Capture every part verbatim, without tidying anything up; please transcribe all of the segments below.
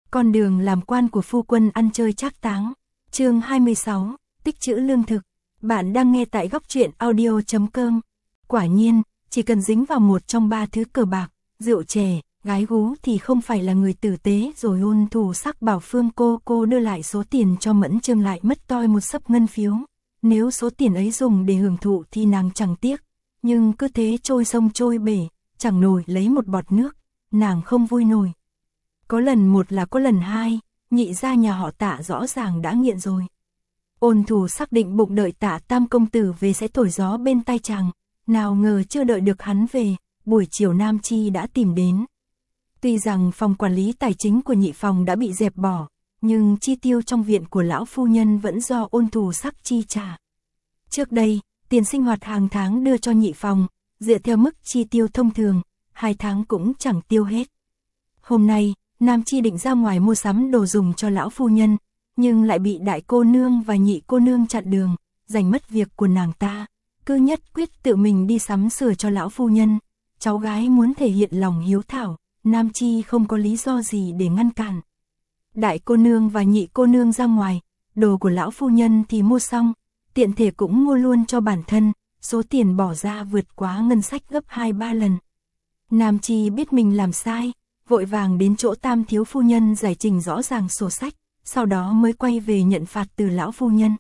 Con đường làm quan của phu quân ăn chơi trác táng. Chương hai mươi sáu, tích trữ lương thực. Bạn đang nghe tại góc truyện audio chấm com. Quả nhiên, chỉ cần dính vào một trong ba thứ cờ bạc, rượu chè, gái gú thì không phải là người tử tế. Rồi Ôn Thù Sắc bảo Phương cô cô đưa lại số tiền cho Mẫn Chương, lại mất toi một xấp ngân phiếu. Nếu số tiền ấy dùng để hưởng thụ thì nàng chẳng tiếc, nhưng cứ thế trôi sông trôi bể, chẳng nổi lấy một bọt nước, nàng không vui nổi. Có lần một là có lần hai, nhị gia nhà họ Tạ rõ ràng đã nghiện rồi. Ôn Thù xác định bụng đợi Tạ Tam công tử về sẽ thổi gió bên tai chàng, nào ngờ chưa đợi được hắn về, buổi chiều Nam Chi đã tìm đến. Tuy rằng phòng quản lý tài chính của nhị phòng đã bị dẹp bỏ, nhưng chi tiêu trong viện của lão phu nhân vẫn do Ôn Thù Sắc chi trả. Trước đây, tiền sinh hoạt hàng tháng đưa cho nhị phòng, dựa theo mức chi tiêu thông thường, hai tháng cũng chẳng tiêu hết. Hôm nay, Nam Chi định ra ngoài mua sắm đồ dùng cho lão phu nhân, nhưng lại bị đại cô nương và nhị cô nương chặn đường, giành mất việc của nàng ta, cứ nhất quyết tự mình đi sắm sửa cho lão phu nhân. Cháu gái muốn thể hiện lòng hiếu thảo, Nam Chi không có lý do gì để ngăn cản. Đại cô nương và nhị cô nương ra ngoài, đồ của lão phu nhân thì mua xong, tiện thể cũng mua luôn cho bản thân, số tiền bỏ ra vượt quá ngân sách gấp hai ba lần. Nam Chi biết mình làm sai, vội vàng đến chỗ Tam thiếu phu nhân giải trình rõ ràng sổ sách, sau đó mới quay về nhận phạt từ lão phu nhân.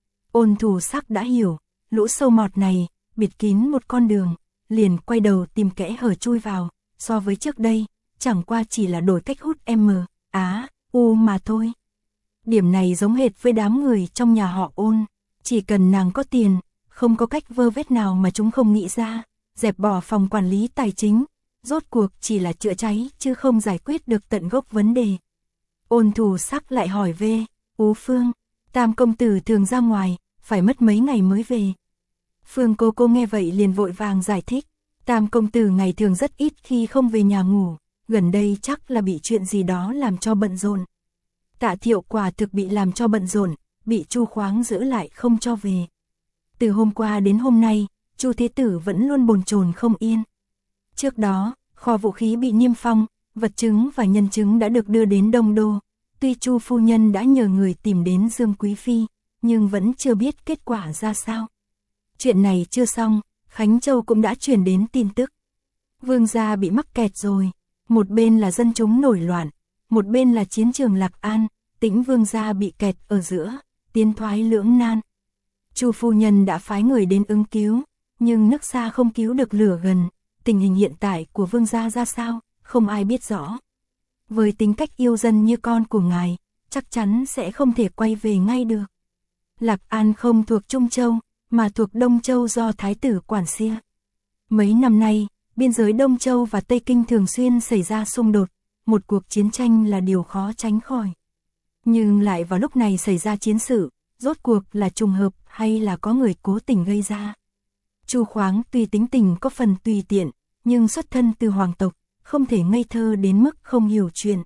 Ôn Thù Sắc đã hiểu, lũ sâu mọt này, bịt kín một con đường, liền quay đầu tìm kẽ hở chui vào, so với trước đây, chẳng qua chỉ là đổi cách hút M, Á, U mà thôi. Điểm này giống hệt với đám người trong nhà họ Ôn, chỉ cần nàng có tiền, không có cách vơ vét nào mà chúng không nghĩ ra, dẹp bỏ phòng quản lý tài chính, rốt cuộc chỉ là chữa cháy chứ không giải quyết được tận gốc vấn đề. Ôn Thù Sắc lại hỏi về, Ú Phương, Tam công tử thường ra ngoài, phải mất mấy ngày mới về. Phương cô cô nghe vậy liền vội vàng giải thích, Tam công tử ngày thường rất ít khi không về nhà ngủ, gần đây chắc là bị chuyện gì đó làm cho bận rộn. Tạ Thiệu quả thực bị làm cho bận rộn, bị Chu Khoáng giữ lại không cho về. Từ hôm qua đến hôm nay, Chu Thế Tử vẫn luôn bồn chồn không yên. Trước đó, kho vũ khí bị niêm phong, vật chứng và nhân chứng đã được đưa đến Đông Đô. Tuy Chu phu nhân đã nhờ người tìm đến Dương Quý Phi, nhưng vẫn chưa biết kết quả ra sao. Chuyện này chưa xong, Khánh Châu cũng đã truyền đến tin tức. Vương gia bị mắc kẹt rồi, một bên là dân chúng nổi loạn, một bên là chiến trường Lạc An, Tĩnh vương gia bị kẹt ở giữa, tiến thoái lưỡng nan. Chu phu nhân đã phái người đến ứng cứu, nhưng nước xa không cứu được lửa gần. Tình hình hiện tại của vương gia ra sao, không ai biết rõ. Với tính cách yêu dân như con của ngài, chắc chắn sẽ không thể quay về ngay được. Lạc An không thuộc Trung Châu, mà thuộc Đông Châu do Thái tử quản xia. Mấy năm nay, biên giới Đông Châu và Tây Kinh thường xuyên xảy ra xung đột, một cuộc chiến tranh là điều khó tránh khỏi. Nhưng lại vào lúc này xảy ra chiến sự, rốt cuộc là trùng hợp hay là có người cố tình gây ra. Chu Khoáng tuy tính tình có phần tùy tiện, nhưng xuất thân từ hoàng tộc, không thể ngây thơ đến mức không hiểu chuyện.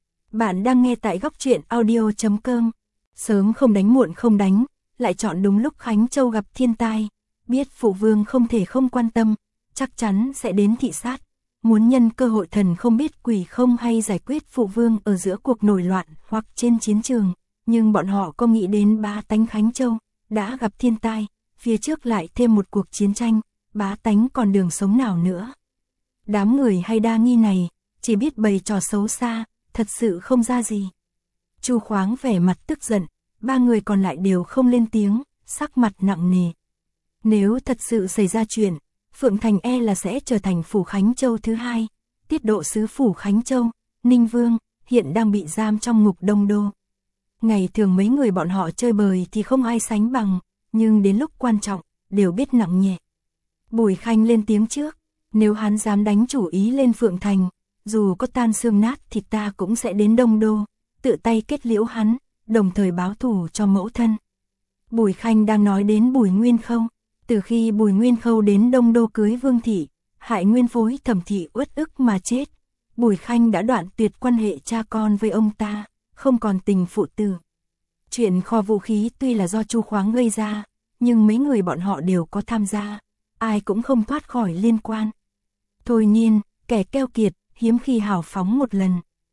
Bạn đang nghe tại góc truyện audio chấm com. Sớm không đánh muộn không đánh, lại chọn đúng lúc Khánh Châu gặp thiên tai, biết phụ vương không thể không quan tâm, chắc chắn sẽ đến thị sát, muốn nhân cơ hội thần không biết quỷ không hay giải quyết phụ vương ở giữa cuộc nổi loạn hoặc trên chiến trường, nhưng bọn họ có nghĩ đến bá tánh Khánh Châu, đã gặp thiên tai, phía trước lại thêm một cuộc chiến tranh, bá tánh còn đường sống nào nữa. Đám người hay đa nghi này, chỉ biết bày trò xấu xa, thật sự không ra gì. Chu Khoáng vẻ mặt tức giận, ba người còn lại đều không lên tiếng, sắc mặt nặng nề. Nếu thật sự xảy ra chuyện, Phượng Thành e là sẽ trở thành phủ Khánh Châu thứ hai, tiết độ sứ phủ Khánh Châu, Ninh Vương, hiện đang bị giam trong ngục Đông Đô. Ngày thường mấy người bọn họ chơi bời thì không ai sánh bằng, nhưng đến lúc quan trọng, đều biết nặng nhẹ. Bùi Khanh lên tiếng trước, nếu hắn dám đánh chủ ý lên Phượng Thành, dù có tan xương nát thì ta cũng sẽ đến Đông Đô, tự tay kết liễu hắn, đồng thời báo thù cho mẫu thân. Bùi Khanh đang nói đến Bùi Nguyên Khâu, từ khi Bùi Nguyên Khâu đến Đông Đô cưới Vương Thị, hại Nguyên Phối Thẩm Thị uất ức mà chết, Bùi Khanh đã đoạn tuyệt quan hệ cha con với ông ta, không còn tình phụ tử. Chuyện kho vũ khí tuy là do Chu Khoáng gây ra, nhưng mấy người bọn họ đều có tham gia, ai cũng không thoát khỏi liên quan. Thôi nhiên, kẻ keo kiệt, hiếm khi hào phóng một lần.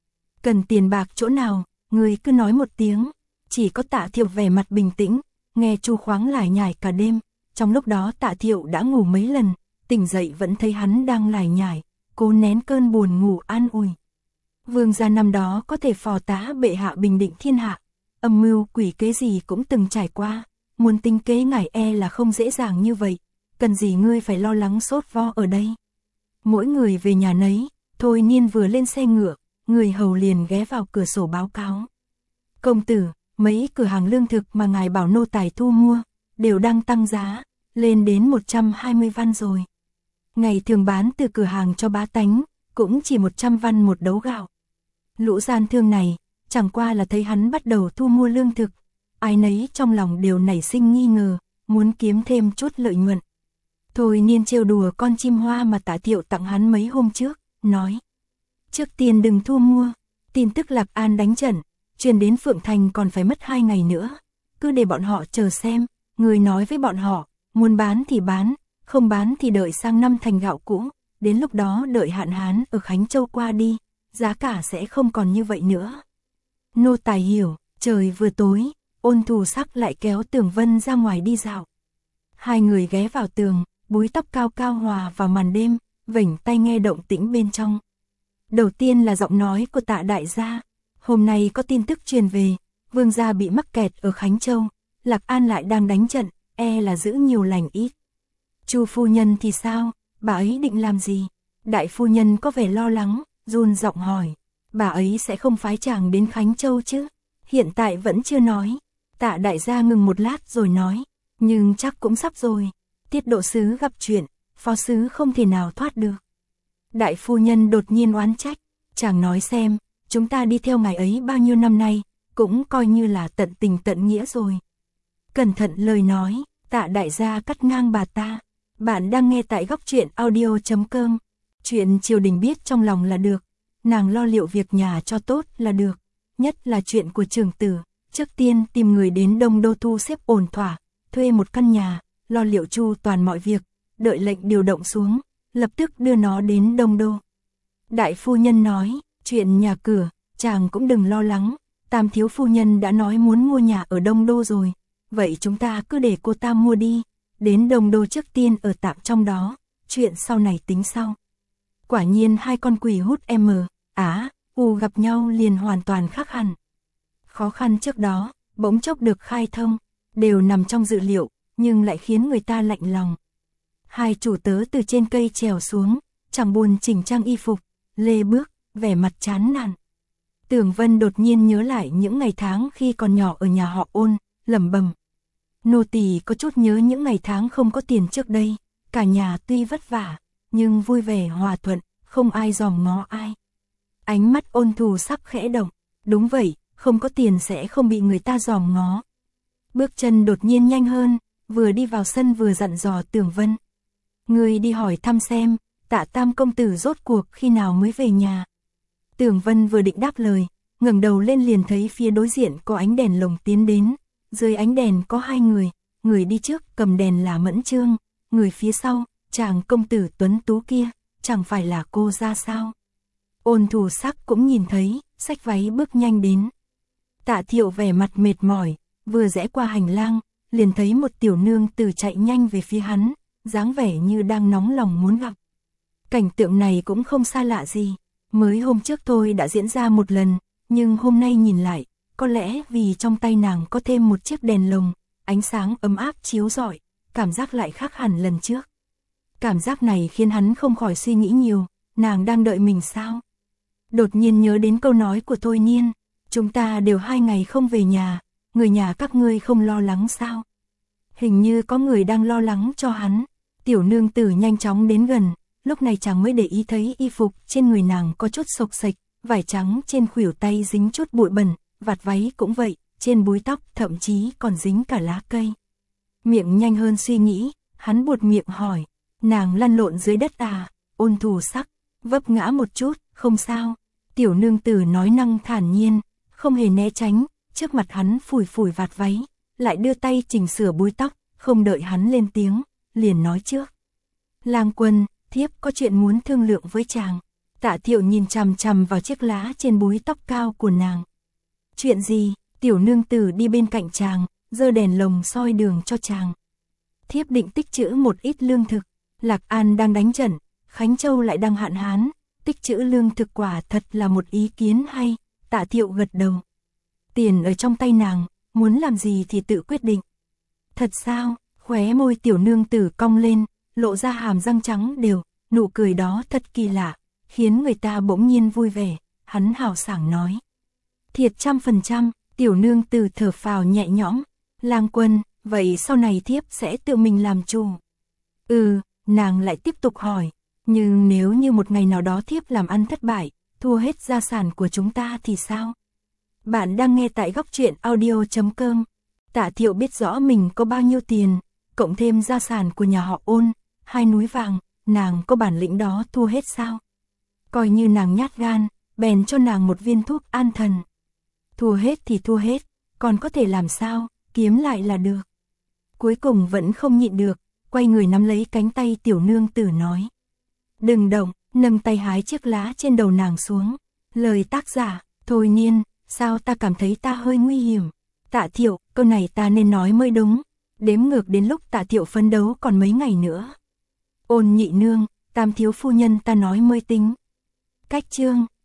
Cần tiền bạc chỗ nào, người cứ nói một tiếng. Chỉ có Tạ Thiệu vẻ mặt bình tĩnh, nghe Chu Khoáng lải nhải cả đêm. Trong lúc đó Tạ Thiệu đã ngủ mấy lần, tỉnh dậy vẫn thấy hắn đang lải nhải, cố nén cơn buồn ngủ an ủi. Vương gia năm đó có thể phò tá bệ hạ bình định thiên hạ, âm mưu quỷ kế gì cũng từng trải qua, muốn tính kế ngài e là không dễ dàng như vậy, cần gì ngươi phải lo lắng sốt vo ở đây. Mỗi người về nhà nấy, Thôi Niên vừa lên xe ngựa, người hầu liền ghé vào cửa sổ báo cáo. Công tử, mấy cửa hàng lương thực mà ngài bảo nô tài thu mua, đều đang tăng giá, lên đến một trăm hai mươi văn rồi. Ngày thường bán từ cửa hàng cho bá tánh, cũng chỉ một trăm văn một đấu gạo. Lũ gian thương này, chẳng qua là thấy hắn bắt đầu thu mua lương thực, ai nấy trong lòng đều nảy sinh nghi ngờ, muốn kiếm thêm chút lợi nhuận. Thôi Niên trêu đùa con chim hoa mà Tạ Thiệu tặng hắn mấy hôm trước, nói. Trước tiên đừng thu mua, tin tức Lạc An đánh trận, truyền đến Phượng Thành còn phải mất hai ngày nữa, cứ để bọn họ chờ xem, người nói với bọn họ, muốn bán thì bán, không bán thì đợi sang năm thành gạo cũ, đến lúc đó đợi hạn hán ở Khánh Châu qua đi, giá cả sẽ không còn như vậy nữa. Nô tài hiểu, trời vừa tối, Ôn Thù Sắc lại kéo Tưởng Vân ra ngoài đi dạo. Hai người ghé vào tường, búi tóc cao cao hòa vào màn đêm, vểnh tai nghe động tĩnh bên trong. Đầu tiên là giọng nói của Tạ đại gia, hôm nay có tin tức truyền về, vương gia bị mắc kẹt ở Khánh Châu, Lạc An lại đang đánh trận, e là giữ nhiều lành ít. Chu phu nhân thì sao, bà ấy định làm gì? Đại phu nhân có vẻ lo lắng, run giọng hỏi, bà ấy sẽ không phái chàng đến Khánh Châu chứ? Hiện tại vẫn chưa nói. Tạ đại gia ngừng một lát rồi nói, nhưng chắc cũng sắp rồi. Tiết độ sứ gặp chuyện, phó sứ không thể nào thoát được. Đại phu nhân đột nhiên oán trách, chàng nói xem, chúng ta đi theo ngài ấy bao nhiêu năm nay, cũng coi như là tận tình tận nghĩa rồi. Cẩn thận lời nói, Tạ đại gia cắt ngang bà ta. Bạn đang nghe tại góc truyện audio chấm com. Chuyện triều đình biết trong lòng là được, nàng lo liệu việc nhà cho tốt là được, nhất là chuyện của trưởng tử, trước tiên tìm người đến Đông Đô thu xếp ổn thỏa, thuê một căn nhà, lo liệu chu toàn mọi việc, đợi lệnh điều động xuống, lập tức đưa nó đến Đông Đô. Đại phu nhân nói, chuyện nhà cửa, chàng cũng đừng lo lắng, Tam thiếu phu nhân đã nói muốn mua nhà ở Đông Đô rồi, vậy chúng ta cứ để cô ta mua đi, đến Đông Đô trước tiên ở tạm trong đó, chuyện sau này tính sau. Quả nhiên hai con quỷ hút M, Á, U gặp nhau liền hoàn toàn khác hẳn. Khó khăn trước đó, bỗng chốc được khai thông, đều nằm trong dự liệu, nhưng lại khiến người ta lạnh lòng. Hai chủ tớ từ trên cây trèo xuống, chẳng buồn chỉnh trang y phục, lê bước, vẻ mặt chán nản. Tưởng Vân đột nhiên nhớ lại những ngày tháng khi còn nhỏ ở nhà họ Ôn, lẩm bẩm. Nô tỳ có chút nhớ những ngày tháng không có tiền trước đây, cả nhà tuy vất vả, nhưng vui vẻ hòa thuận, không ai dòm ngó ai. Ánh mắt Ôn Thù Sắc khẽ động, đúng vậy, không có tiền sẽ không bị người ta dòm ngó. Bước chân đột nhiên nhanh hơn, vừa đi vào sân vừa dặn dò Tưởng Vân. Người đi hỏi thăm xem, Tạ Tam công tử rốt cuộc khi nào mới về nhà. Tưởng Vân vừa định đáp lời, ngẩng đầu lên liền thấy phía đối diện có ánh đèn lồng tiến đến, dưới ánh đèn có hai người, người đi trước cầm đèn là Mẫn Trương, người phía sau, chàng công tử tuấn tú kia, chẳng phải là cô ra sao. Ôn Thù Sắc cũng nhìn thấy, xách váy bước nhanh đến. Tạ Thiệu vẻ mặt mệt mỏi, vừa rẽ qua hành lang, liền thấy một tiểu nương tử chạy nhanh về phía hắn, dáng vẻ như đang nóng lòng muốn gặp. Cảnh tượng này cũng không xa lạ gì, mới hôm trước thôi đã diễn ra một lần, nhưng hôm nay nhìn lại, có lẽ vì trong tay nàng có thêm một chiếc đèn lồng, ánh sáng ấm áp chiếu rọi, cảm giác lại khác hẳn lần trước. Cảm giác này khiến hắn không khỏi suy nghĩ nhiều, nàng đang đợi mình sao? Đột nhiên nhớ đến câu nói của Thôi Niên, chúng ta đều hai ngày không về nhà, người nhà các ngươi không lo lắng sao? Hình như có người đang lo lắng cho hắn. Tiểu nương tử nhanh chóng đến gần, lúc này chàng mới để ý thấy y phục trên người nàng có chút xộc xệch, vải trắng trên khuỷu tay dính chút bụi bẩn, vạt váy cũng vậy, trên búi tóc thậm chí còn dính cả lá cây. Miệng nhanh hơn suy nghĩ, hắn buột miệng hỏi, nàng lăn lộn dưới đất à? Ôn Thù Sắc vấp ngã một chút, không sao. Tiểu nương tử nói năng thản nhiên, không hề né tránh, trước mặt hắn phủi phủi vạt váy, lại đưa tay chỉnh sửa búi tóc, không đợi hắn lên tiếng, liền nói trước. Lang Quân, thiếp có chuyện muốn thương lượng với chàng. Tạ Thiệu nhìn chằm chằm vào chiếc lá trên búi tóc cao của nàng. Chuyện gì? Tiểu nương tử đi bên cạnh chàng, giơ đèn lồng soi đường cho chàng. Thiếp định tích trữ một ít lương thực, Lạc An đang đánh trận, Khánh Châu lại đang hạn hán, tích trữ lương thực quả thật là một ý kiến hay. Tạ Thiệu gật đầu. Tiền ở trong tay nàng, muốn làm gì thì tự quyết định. Thật sao? Khóe môi tiểu nương tử cong lên, lộ ra hàm răng trắng đều, nụ cười đó thật kỳ lạ, khiến người ta bỗng nhiên vui vẻ. Hắn hào sảng nói. Thiệt trăm phần trăm, tiểu nương tử thở phào nhẹ nhõm. Lang Quân, vậy sau này thiếp sẽ tự mình làm chủ. Ừ, nàng lại tiếp tục hỏi. Nhưng nếu như một ngày nào đó thiếp làm ăn thất bại, thua hết gia sản của chúng ta thì sao? Bạn đang nghe tại góc truyện audio chấm com. Tạ Thiệu biết rõ mình có bao nhiêu tiền, cộng thêm gia sản của nhà họ Ôn, hai núi vàng, nàng có bản lĩnh đó thua hết sao? Coi như nàng nhát gan, bèn cho nàng một viên thuốc an thần. Thua hết thì thua hết, còn có thể làm sao, kiếm lại là được. Cuối cùng vẫn không nhịn được, quay người nắm lấy cánh tay tiểu nương tử nói. Đừng động, nâng tay hái chiếc lá trên đầu nàng xuống. Lời tác giả, Thôi Niên, sao ta cảm thấy ta hơi nguy hiểm. Tạ Thiệu, câu này ta nên nói mới đúng. Đếm ngược đến lúc Tạ Thiệu phấn đấu còn mấy ngày nữa. Ôn nhị nương, Tam thiếu phu nhân ta nói mới tính. Cách chương.